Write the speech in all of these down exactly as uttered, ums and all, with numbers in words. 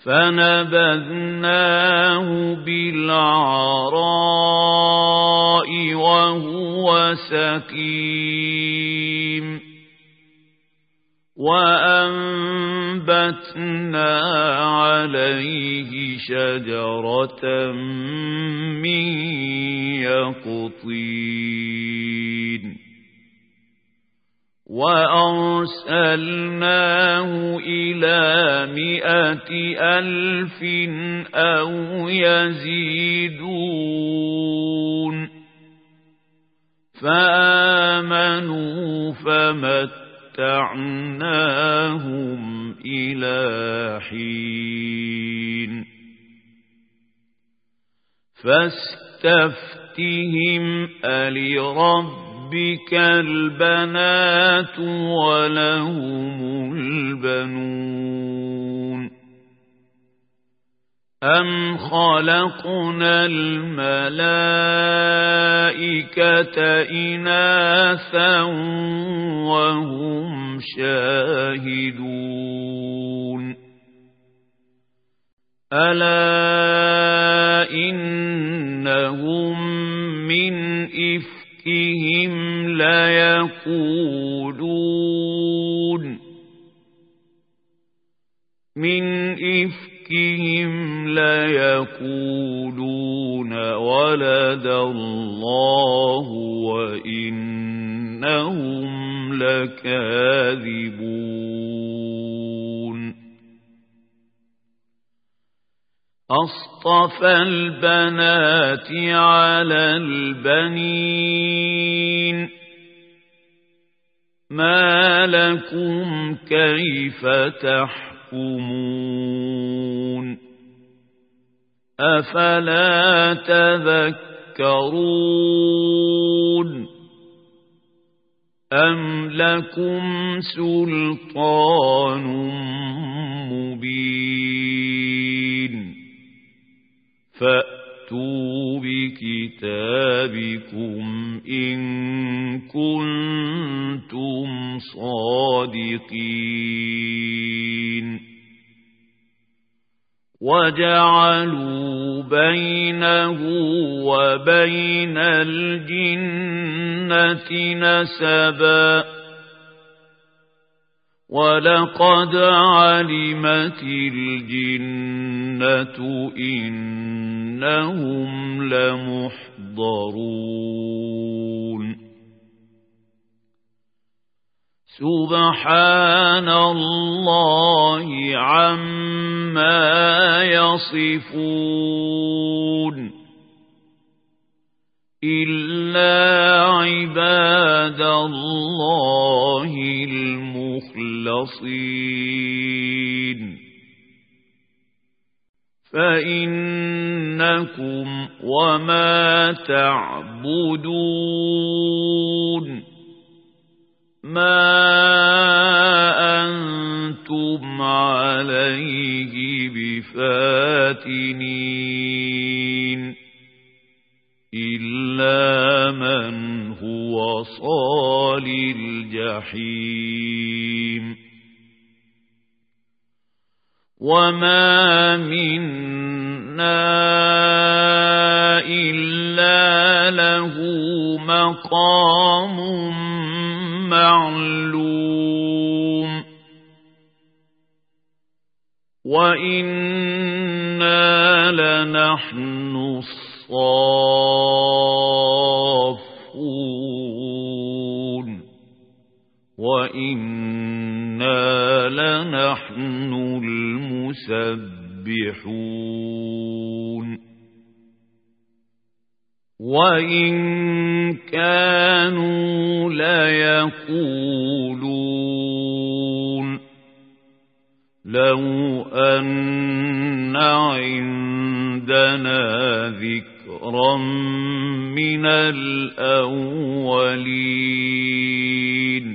فنبذناه بالعراء وهو سقيم وأنبتنا عليه شجرة من يقطين وأرسلناه إلى مائة ألف أو يزيدون فآمنوا فمتعناهم إلى حين فاستفتهم ألربك ربك البنات ولهم البنون أم خلقنا الملائكة إناثا وهم شاهدون ألا إنهم من إفك إفكهم ليقولون من إفكهم ليقولون ولد الله وإنهم لكاذبون أصطفى البنات على البنين ما لكم كيف تحكمون أفلا تذكرون أم لكم سلطان مبين فأتوا بكتابكم إن كنتم صادقين وجعلوا بينه وبين الجنة نسبا ولقد علمت الجنة إنهم لمحضرون سبحان الله عما يصفون إلا عباد الله المخلصين فإنكم وما تعبدون ما أنتم عليه بفاتنين إلا من هو صال الجحيم وما منا إلا له مقام معلوم وإنا لنحن الصافون وإنا لنحن المسبحون وإن كانوا ليقولون لو أن عندنا ذكرا من الأولين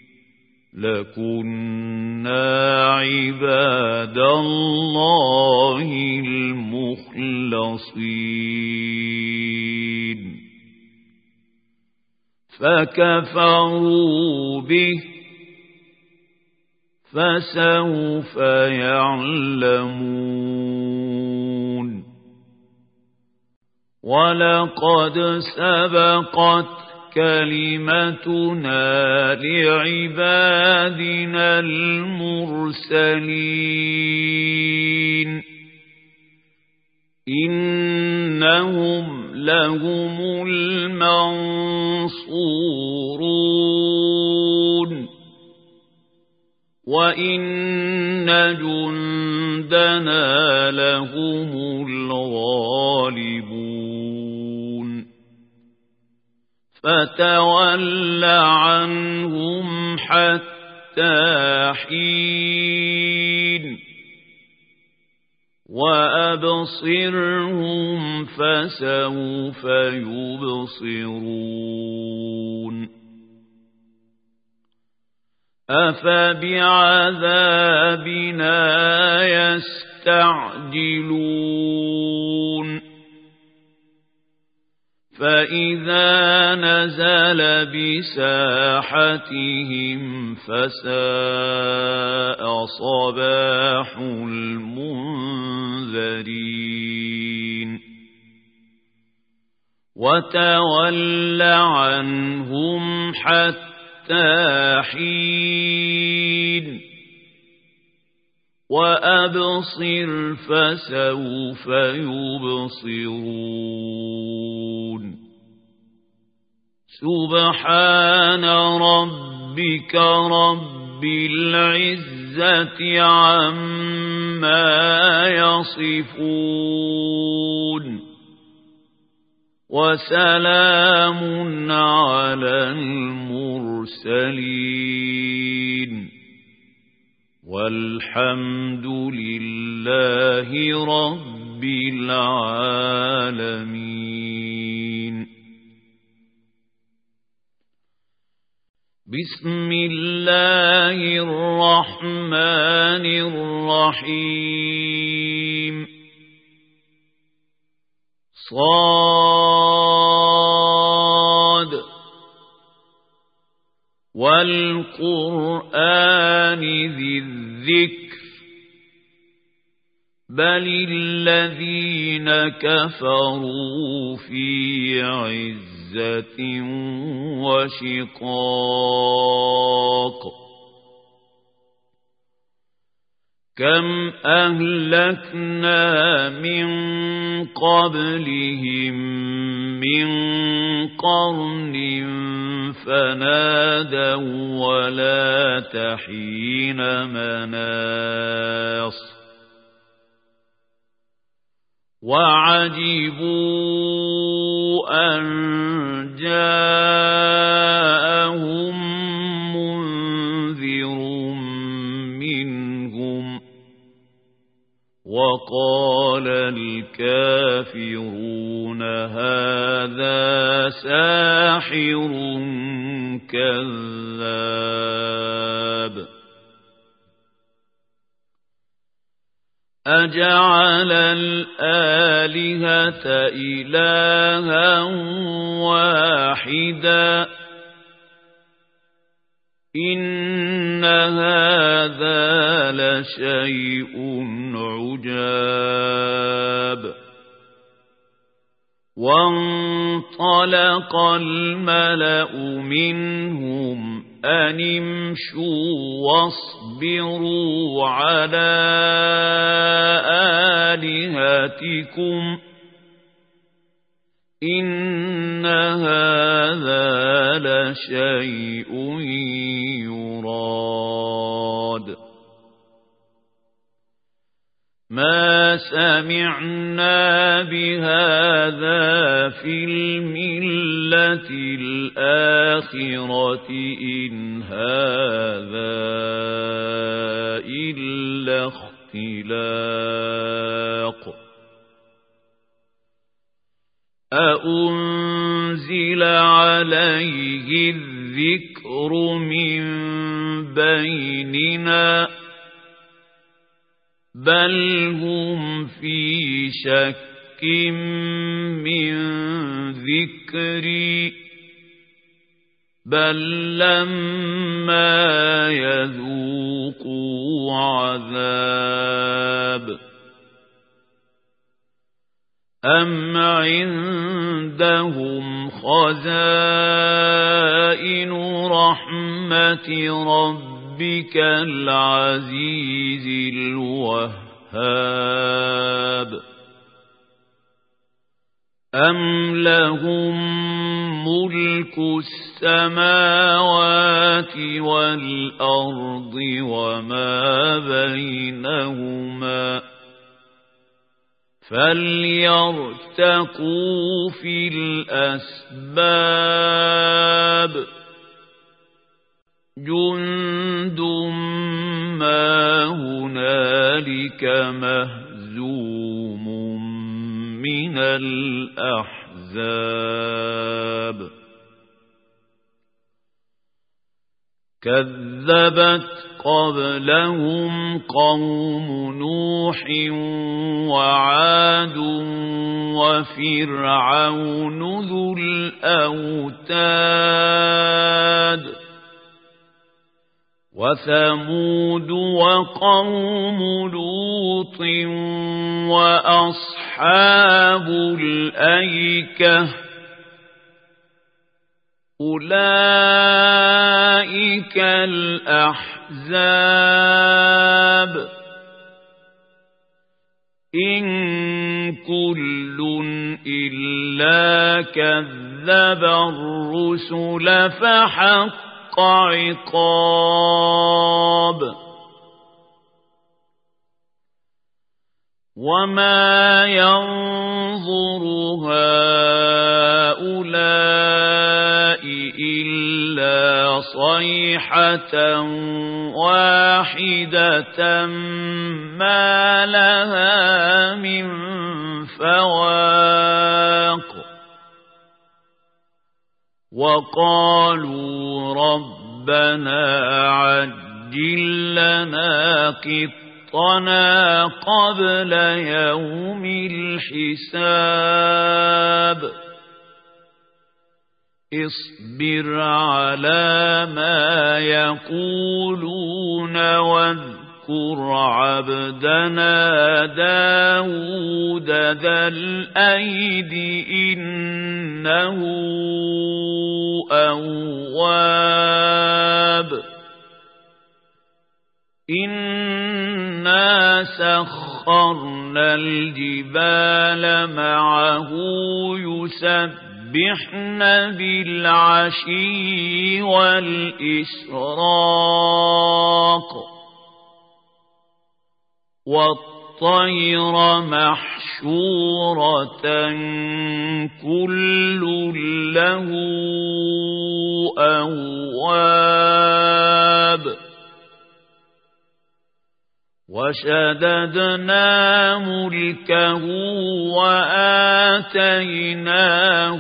لكنا عباد الله المخلصين فكفروا به فسوف يعلمون ولقد سبقت كلمتنا لعبادنا المرسلين إنهم لهم المنصورون وإن جندنا لهم الغالبون فتول عنهم حتى حين وأبصرهم فسوف يبصرون أفبعذابنا يستعجلون فإذا نزل بساحتهم فساء صباح المنذرين وتول عنهم حتى حين وأبصر فسوف يبصرون سبحان ربك رب العزة عما يصفون وسلام على المرسلين والحمد لله رب العالمين. بسم الله الرحمن الرحيم. صاد والقرآن ذي الذكر بل الذين كفروا في عزة وشقاق كم أهلكنا من قبلهم من قرن فنادوا ولا تحين مناص وعجبوا أن جاءهم منذر منهم وقال الكافرون هذا ساحر كذاب أجعل الآلهة إلها واحدا إن هذا لشيء عجاب وانطلق الملأ منهم أن امشوا واصبروا على آلهتكم إن هذا لشيء يراد ما سمعنا بهذا في الملة الآخرة إن هذا إلا اختلاق أأنزل عليه الذكر من بيننا بل هم في شك من ذكري بل لما يذوقوا عذاب أم عندهم خزائن رحمة ربك العزيز الوهاب أم لهم ملك السماوات والأرض وما بينهما فليرتقوا في الأسباب جند ما هنالك مهزوم من الأحزاب كذبت قبلهم قوم نوح وعاد وفرعون ذو الأوتاد وثمود وقوم لوط وأصحاب الأيكة أولئك الأحزاب إن كل إلا كذب الرسل فحق عقاب وما ينظر هؤلاء إلا صيحة واحدة ما لها من فواق وقالوا ربنا عجل لنا قطنا قبل يوم الحساب اصبر على ما يقولون واذكر عبدنا داود ذا الأيد إنه أواب إنا سخرنا الجبال معه يسبحن بالعشي والإشراق والطير محشورة كل له أواب وشددنا ملكه وآتيناه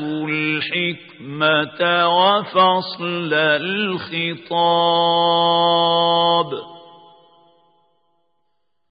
الحكمة وفصل الخطاب